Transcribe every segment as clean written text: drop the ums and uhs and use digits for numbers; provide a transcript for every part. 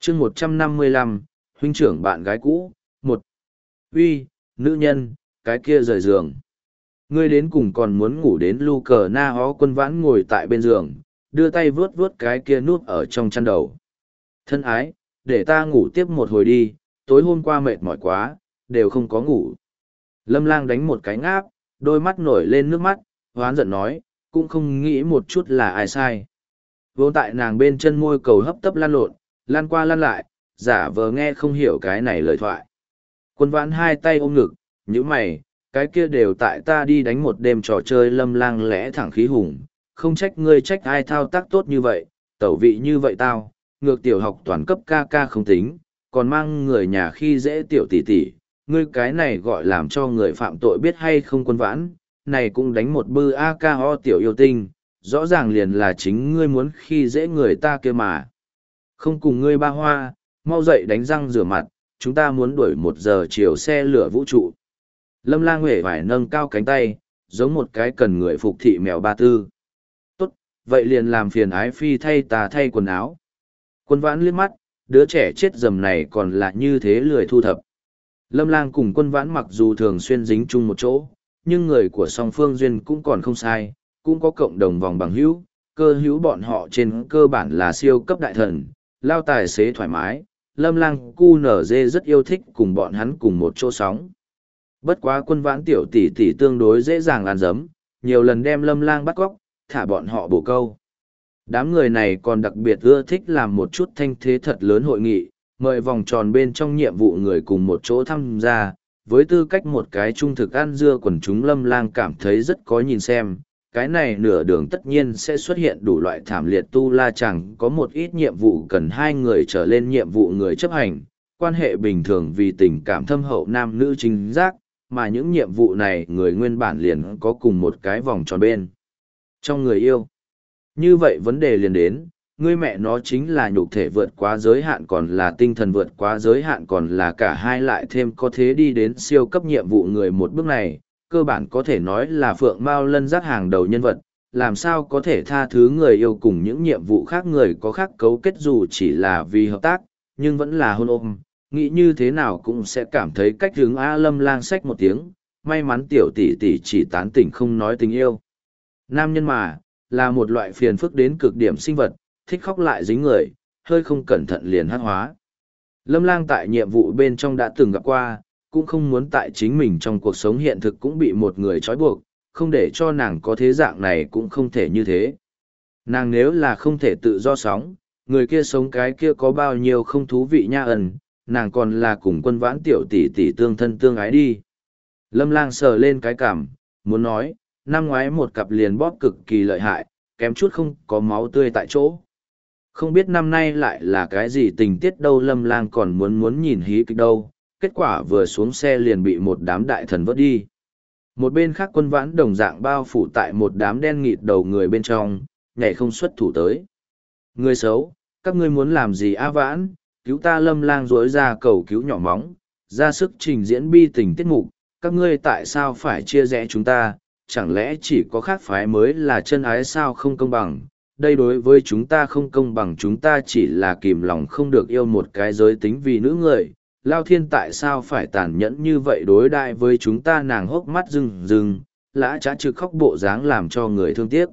chương 155, huynh trưởng bạn gái cũ, một. Uy, nữ nhân, cái kia rời giường. Ngươi đến cùng còn muốn ngủ đến lu cờ na hó. Quân Vãn ngồi tại bên giường, đưa tay vướt vướt cái kia nút ở trong chăn đầu. Thân ái, để ta ngủ tiếp một hồi đi, tối hôm qua mệt mỏi quá, đều không có ngủ. Lâm Lang đánh một cái ngáp, đôi mắt nổi lên nước mắt, hoán giận nói, cũng không nghĩ một chút là ai sai. Vô tại nàng bên chân môi cầu hấp tấp lăn lộn, lăn qua lăn lại, giả vờ nghe không hiểu cái này lời thoại. Quân Vãn hai tay ôm ngực, nhíu mày, cái kia đều tại ta đi đánh một đêm trò chơi. Lâm Lang lẽ thẳng khí hùng, không trách ngươi trách ai thao tác tốt như vậy, tẩu vị như vậy tao, ngược tiểu học toàn cấp ca ca không tính, còn mang người nhà khi dễ tiểu tỷ tỷ, ngươi cái này gọi làm cho người phạm tội biết hay không. Quân Vãn, này cũng đánh một bư a ca ho tiểu yêu tinh, rõ ràng liền là chính ngươi muốn khi dễ người ta kia mà. Không cùng ngươi ba hoa, mau dậy đánh răng rửa mặt, chúng ta muốn đuổi 1 giờ chiều xe lửa vũ trụ. Lâm Lang huệ vải nâng cao cánh tay, giống một cái cần người phục thị mèo ba tư. Tốt, vậy liền làm phiền ái phi thay ta thay quần áo. Quân Vãn liếc mắt, đứa trẻ chết dầm này còn là như thế lười thu thập. Lâm Lang cùng Quân Vãn mặc dù thường xuyên dính chung một chỗ, nhưng người của song phương duyên cũng còn không sai, cũng có cộng đồng vòng bằng hữu, cơ hữu bọn họ trên cơ bản là siêu cấp đại thần, lao tài xế thoải mái. Lâm Lang QNZ rất yêu thích cùng bọn hắn cùng một chỗ sóng. Bất quá Quân Vãn tiểu tỷ tỷ tương đối dễ dàng ăn dấm, nhiều lần đem Lâm Lang bắt cóc, thả bọn họ bổ câu. Đám người này còn đặc biệt ưa thích làm một chút thanh thế thật lớn hội nghị, mời vòng tròn bên trong nhiệm vụ người cùng một chỗ tham gia. Với tư cách một cái trung thực ăn dưa quần chúng, Lâm Lang cảm thấy rất có nhìn xem. Cái này nửa đường tất nhiên sẽ xuất hiện đủ loại thảm liệt tu la, chẳng có một ít nhiệm vụ cần 2 người trở lên nhiệm vụ người chấp hành, quan hệ bình thường vì tình cảm thâm hậu nam nữ chính giác, mà những nhiệm vụ này người nguyên bản liền có cùng một cái vòng tròn bên trong người yêu. Như vậy vấn đề liền đến, ngươi mẹ nó chính là nhục thể vượt quá giới hạn còn là tinh thần vượt quá giới hạn còn là cả hai lại thêm, có thế đi đến siêu cấp nhiệm vụ người một bước này, cơ bản có thể nói là phượng mao lân giác hàng đầu nhân vật, làm sao có thể tha thứ người yêu cùng những nhiệm vụ khác người có khác cấu kết dù chỉ là vì hợp tác, nhưng vẫn là hôn ôm, nghĩ như thế nào cũng sẽ cảm thấy cách hướng. A Lâm Lang xách một tiếng, may mắn tiểu tỷ tỷ chỉ tán tỉnh không nói tình yêu. Nam nhân mà, là một loại phiền phức đến cực điểm sinh vật, thích khóc lại dính người, hơi không cẩn thận liền hắc hóa. Lâm Lang tại nhiệm vụ bên trong đã từng gặp qua, cũng không muốn tại chính mình trong cuộc sống hiện thực cũng bị một người trói buộc, không để cho nàng có thế dạng này cũng không thể như thế. Nàng nếu là không thể tự do sống, người kia sống cái kia có bao nhiêu không thú vị nha ẩn, nàng còn là cùng Quân Vãn tiểu tỷ tỷ tương thân tương ái đi. Lâm Lang sờ lên cái cằm, muốn nói, năm ngoái một cặp liền bóp cực kỳ lợi hại, kém chút không có máu tươi tại chỗ. Không biết năm nay lại là cái gì tình tiết đâu. Lâm Lang còn muốn nhìn hí kịch đâu, kết quả vừa xuống xe liền bị một đám đại thần vớt đi. Một bên khác Quân Vãn đồng dạng bao phủ tại một đám đen nghịt đầu người bên trong, nhảy không xuất thủ tới. Người xấu, các ngươi muốn làm gì a Vãn, cứu ta. Lâm Lang rối ra cầu cứu nhỏ móng, ra sức trình diễn bi tình tiết mục, các ngươi tại sao phải chia rẽ chúng ta, chẳng lẽ chỉ có khác phái mới là chân ái sao? Không công bằng, đây đối với chúng ta không công bằng, chúng ta chỉ là kìm lòng không được yêu một cái giới tính vì nữ người, Lao Thiên tại sao phải tàn nhẫn như vậy đối đãi với chúng ta? Nàng hốc mắt rừng rừng, lã trá trực khóc bộ dáng làm cho người thương tiếc.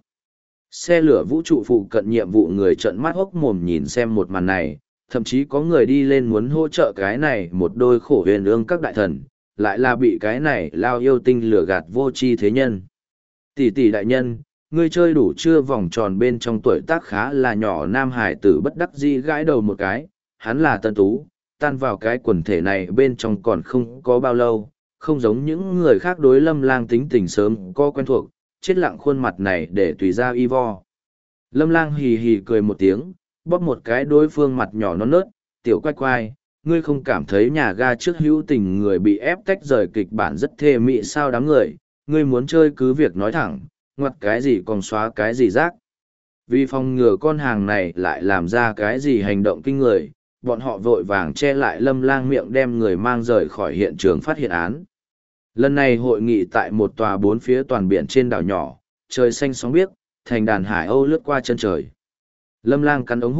Xe lửa vũ trụ phụ cận nhiệm vụ người trợn mắt hốc mồm nhìn xem một màn này, thậm chí có người đi lên muốn hỗ trợ cái này một đôi khổ huyền ương các đại thần, lại là bị cái này Lao yêu tinh lừa gạt vô tri thế nhân. Tỷ tỷ đại nhân, ngươi chơi đủ chưa? Vòng tròn bên trong tuổi tác khá là nhỏ nam hải tử bất đắc dĩ gãi đầu một cái, hắn là tân tú, tan vào cái quần thể này bên trong còn không có bao lâu, không giống những người khác đối Lâm Lang tính tình sớm có quen thuộc, chết lặng khuôn mặt này để tùy ra y vo. Lâm Lang hì hì cười một tiếng, bóp một cái đối phương mặt nhỏ non nớt, tiểu quay quay, ngươi không cảm thấy nhà ga trước hữu tình người bị ép tách rời kịch bản rất thê mị sao? Đám người, ngươi muốn chơi cứ việc nói thẳng, ngoặt cái gì còn xóa cái gì rác. Vì phòng ngừa con hàng này lại làm ra cái gì hành động kinh người, bọn họ vội vàng che lại Lâm Lang miệng, đem người mang rời khỏi hiện trường phát hiện án. Lần này hội nghị tại một tòa 4 phía toàn biển trên đảo nhỏ, trời xanh sóng biếc, thành đàn hải âu lướt qua chân trời. Lâm Lang cắn ống hút,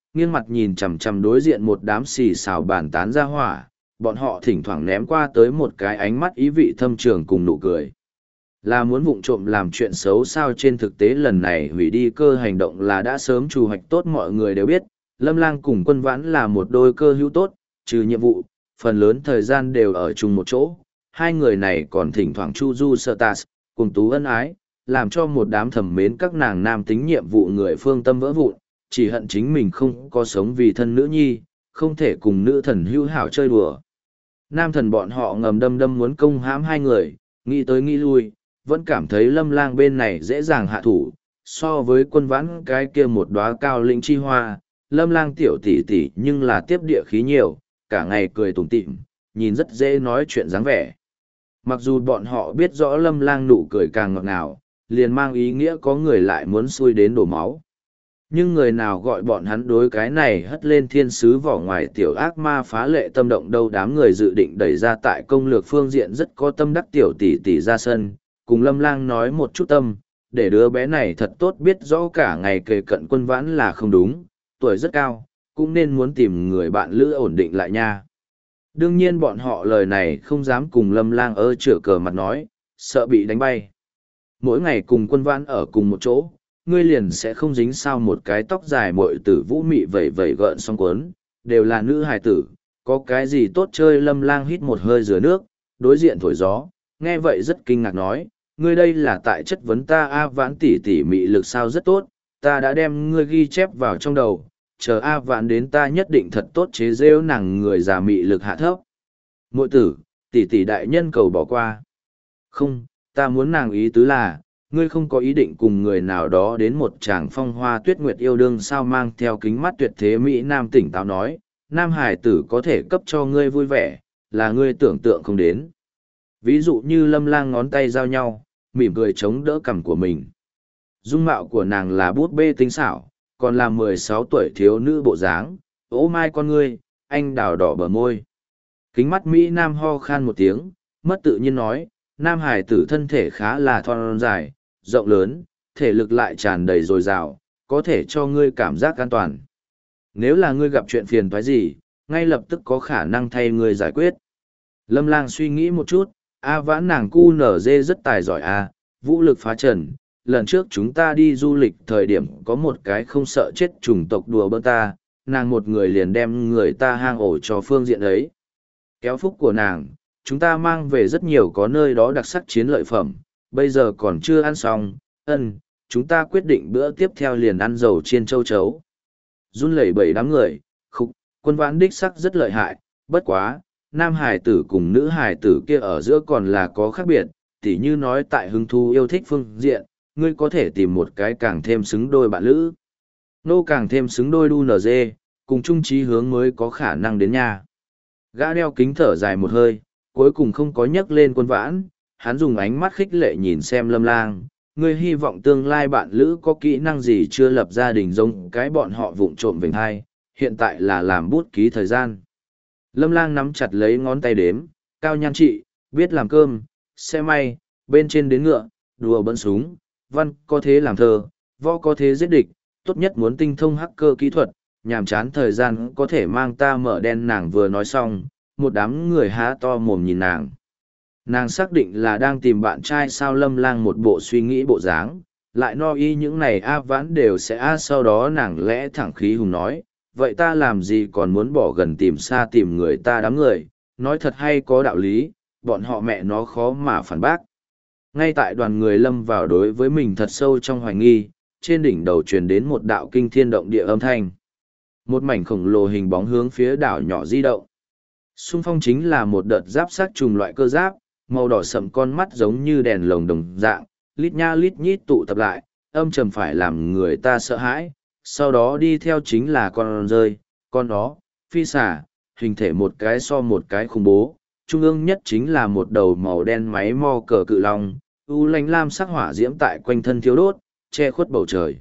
nghiêng mặt nhìn chằm chằm đối diện một đám xì xào bàn tán ra hỏa, bọn họ thỉnh thoảng ném qua tới một cái ánh mắt ý vị thâm trường cùng nụ cười. Là muốn vụng trộm làm chuyện xấu sao? Trên thực tế lần này hủy đi cơ hành động là đã sớm trù hoạch tốt, mọi người đều biết, Lâm Lang cùng Quân Vãn là một đôi cơ hữu tốt, trừ nhiệm vụ, phần lớn thời gian đều ở chung một chỗ. Hai người này còn thỉnh thoảng chu du sợ tạt, cùng tú ân ái, làm cho một đám thầm mến các nàng nam tính nhiệm vụ người phương tâm vỡ vụn, chỉ hận chính mình không có sống vì thân nữ nhi, không thể cùng nữ thần hữu hảo chơi đùa. Nam thần bọn họ ngầm đâm đâm muốn công hãm hai người, nghĩ tới nghĩ lui, vẫn cảm thấy Lâm Lang bên này dễ dàng hạ thủ, so với Quân Vãn cái kia một đóa cao lĩnh chi hoa, Lâm Lang tiểu tỷ tỷ nhưng là tiếp địa khí nhiều, cả ngày cười tủm tỉm, nhìn rất dễ nói chuyện dáng vẻ. Mặc dù bọn họ biết rõ Lâm Lang nụ cười càng ngọt ngào, liền mang ý nghĩa có người lại muốn xui đến đổ máu. Nhưng người nào gọi bọn hắn đối cái này hất lên thiên sứ vỏ ngoài tiểu ác ma phá lệ tâm động đâu? Đám người dự định đẩy ra tại công lược phương diện rất có tâm đắc tiểu tỷ tỷ ra sân, cùng Lâm Lang nói một chút tâm, để đứa bé này thật tốt biết rõ cả ngày kề cận Quân Vãn là không đúng, tuổi rất cao, cũng nên muốn tìm người bạn lữ ổn định lại nha. Đương nhiên bọn họ lời này không dám cùng Lâm Lang chửa cờ mặt nói, sợ bị đánh bay. Mỗi ngày cùng Quân Vãn ở cùng một chỗ, ngươi liền sẽ không dính sao? Một cái tóc dài muội tử vũ mị vẩy vẩy gợn sóng cuốn, đều là nữ hài tử, có cái gì tốt chơi? Lâm Lang hít một hơi rửa nước, đối diện thổi gió, nghe vậy rất kinh ngạc nói, ngươi đây là tại chất vấn ta? A Vãn tỷ tỷ mị lực sao? Rất tốt, ta đã đem ngươi ghi chép vào trong đầu, chờ A Vãn đến ta nhất định thật tốt chế rêu nàng người già mị lực hạ thấp. Muội tử, tỷ tỷ đại nhân cầu bỏ qua. Không, ta muốn nàng ý tứ là, ngươi không có ý định cùng người nào đó đến một tràng phong hoa tuyết nguyệt yêu đương sao? Mang theo kính mắt tuyệt thế Mỹ Nam tỉnh táo nói, Nam hải tử có thể cấp cho ngươi vui vẻ, là ngươi tưởng tượng không đến. Ví dụ như Lâm Lang ngón tay giao nhau, mỉm cười chống đỡ cằm của mình. Dung mạo của nàng là bút bê tinh xảo, còn là 16 tuổi thiếu nữ bộ dáng, ố mai con ngươi, anh đào đỏ bờ môi. Kính mắt Mỹ Nam ho khan một tiếng, mất tự nhiên nói, Nam hải tử thân thể khá là thon dài, rộng lớn, thể lực lại tràn đầy dồi dào, có thể cho ngươi cảm giác an toàn. Nếu là ngươi gặp chuyện phiền toái gì, ngay lập tức có khả năng thay ngươi giải quyết. Lâm Lang suy nghĩ một chút, A Vãn nàng cu nở dê rất tài giỏi a, vũ lực phá trần. Lần trước chúng ta đi du lịch thời điểm có một cái không sợ chết chủng tộc đùa bỡn ta, nàng một người liền đem người ta hang ổ cho phương diện ấy. Kéo phúc của nàng, chúng ta mang về rất nhiều có nơi đó đặc sắc chiến lợi phẩm, bây giờ còn chưa ăn xong, chúng ta quyết định bữa tiếp theo liền ăn dầu chiên châu chấu. Run lẩy bẩy đám người, Quân Vãn đích sắc rất lợi hại, bất quá, nam hải tử cùng nữ hải tử kia ở giữa còn là có khác biệt, tỉ như nói tại hứng thú yêu thích phương diện, ngươi có thể tìm một cái càng thêm xứng đôi bạn lữ. Nô càng thêm xứng đôi đu nở dê, cùng chung chí hướng mới có khả năng đến nhà. Gã đeo kính thở dài một hơi, cuối cùng không có nhấc lên Quân Vãn, hắn dùng ánh mắt khích lệ nhìn xem Lâm Lang, ngươi hy vọng tương lai bạn lữ có kỹ năng gì chưa lập gia đình giống cái bọn họ vụng trộm vểnh hai, hiện tại là làm bút ký thời gian. Lâm Lang nắm chặt lấy ngón tay đếm, cao nhan trị, biết làm cơm, xe may, bên trên đến ngựa, đùa bỡn súng, văn có thế làm thơ, võ có thế giết địch, tốt nhất muốn tinh thông hacker kỹ thuật, nhàm chán thời gian có thể mang ta mở đen. Nàng vừa nói xong, một đám người há to mồm nhìn nàng. Nàng xác định là đang tìm bạn trai sao? Lâm Lang một bộ suy nghĩ bộ dáng, lại no y những này A Vãn đều sẽ sau đó nàng lẽ thẳng khí hùng nói, vậy ta làm gì còn muốn bỏ gần tìm xa tìm người ta? Đám người, nói thật hay có đạo lý, bọn họ mẹ nó khó mà phản bác. Ngay tại đoàn người lâm vào đối với mình thật sâu trong hoài nghi, trên đỉnh đầu truyền đến một đạo kinh thiên động địa âm thanh. Một mảnh khổng lồ hình bóng hướng phía đảo nhỏ di động. Xung phong chính là một đợt giáp sát trùng loại cơ giáp, màu đỏ sậm, con mắt giống như đèn lồng đồng dạng, lít nha lít nhít tụ tập lại, âm trầm phải làm người ta sợ hãi. Sau đó đi theo chính là con rơi, con ó, phi xà, hình thể một cái so một cái khủng bố. Trung ương nhất chính là một đầu màu đen máy mo cờ cự long, u lánh lam sắc hỏa diễm tại quanh thân thiếu đốt, che khuất bầu trời.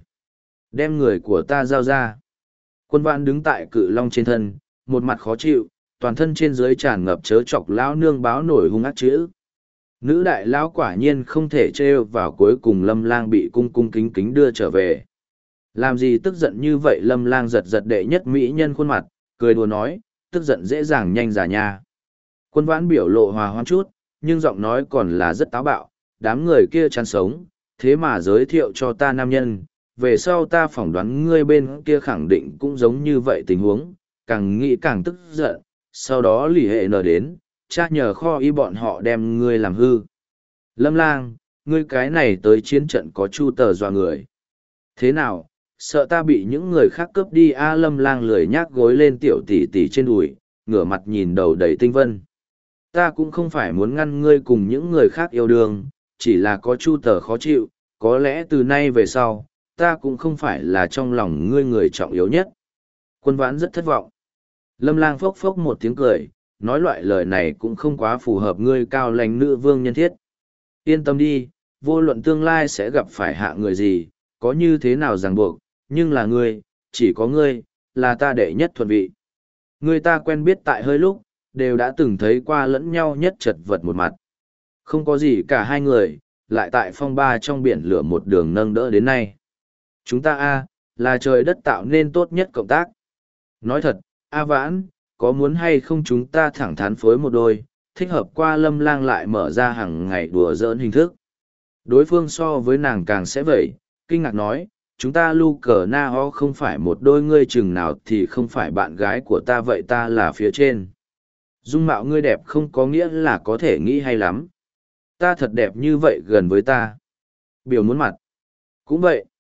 Đem người của ta giao ra. Quân Vãn đứng tại cự long trên thân, một mặt khó chịu, toàn thân trên dưới tràn ngập chớ chọc lão nương báo nổi hung ác chữ. Nữ đại lão quả nhiên không thể trêu vào, cuối cùng Lâm Lang bị cung cung kính kính đưa trở về. Làm gì tức giận như vậy? Lâm Lang giật giật đệ nhất mỹ nhân khuôn mặt, cười đùa nói, tức giận dễ dàng nhanh già nha. Quân Vãn biểu lộ hòa hoãn chút, nhưng giọng nói còn là rất táo bạo, đám người kia chán sống, thế mà giới thiệu cho ta nam nhân, về sau ta phỏng đoán ngươi bên kia khẳng định cũng giống như vậy tình huống, càng nghĩ càng tức giận, sau đó lì hệ nở đến, cha nhờ kho y bọn họ đem ngươi làm hư. Lâm Lang, ngươi cái này tới chiến trận có chu tờ dọa người. Thế nào, sợ ta bị những người khác cướp đi? Lâm Lang lười nhác gối lên tiểu tỷ tỷ trên đùi, ngửa mặt nhìn đầu đầy tinh vân. Ta cũng không phải muốn ngăn ngươi cùng những người khác yêu đương, chỉ là có chu tờ khó chịu, có lẽ từ nay về sau, ta cũng không phải là trong lòng ngươi người trọng yếu nhất. Quân Vãn rất thất vọng. Lâm Lang phốc phốc một tiếng cười, nói loại lời này cũng không quá phù hợp ngươi cao lãnh nữ vương nhân thiết. Yên tâm đi, vô luận tương lai sẽ gặp phải hạ người gì, có như thế nào ràng buộc, nhưng là ngươi, chỉ có ngươi, là ta đệ nhất thuần vị. Ngươi ta quen biết tại hơi lúc, đều đã từng thấy qua lẫn nhau nhất chật vật một mặt. Không có gì cả hai người, lại tại phong ba trong biển lửa một đường nâng đỡ đến nay. Chúng ta là trời đất tạo nên tốt nhất cộng tác. Nói thật, Vãn, có muốn hay không chúng ta thẳng thắn phối một đôi, thích hợp? Qua Lâm Lang lại mở ra hàng ngày đùa giỡn hình thức. Đối phương so với nàng càng sẽ vậy, kinh ngạc nói, chúng ta Lukerna không phải một đôi, ngươi chừng nào thì không phải bạn gái của ta, vậy ta là phía trên. Dung mạo ngươi đẹp không có nghĩa là có thể nghĩ hay lắm. Ta thật đẹp như vậy gần với ta. Biểu muốn mặt. Cũng vậy.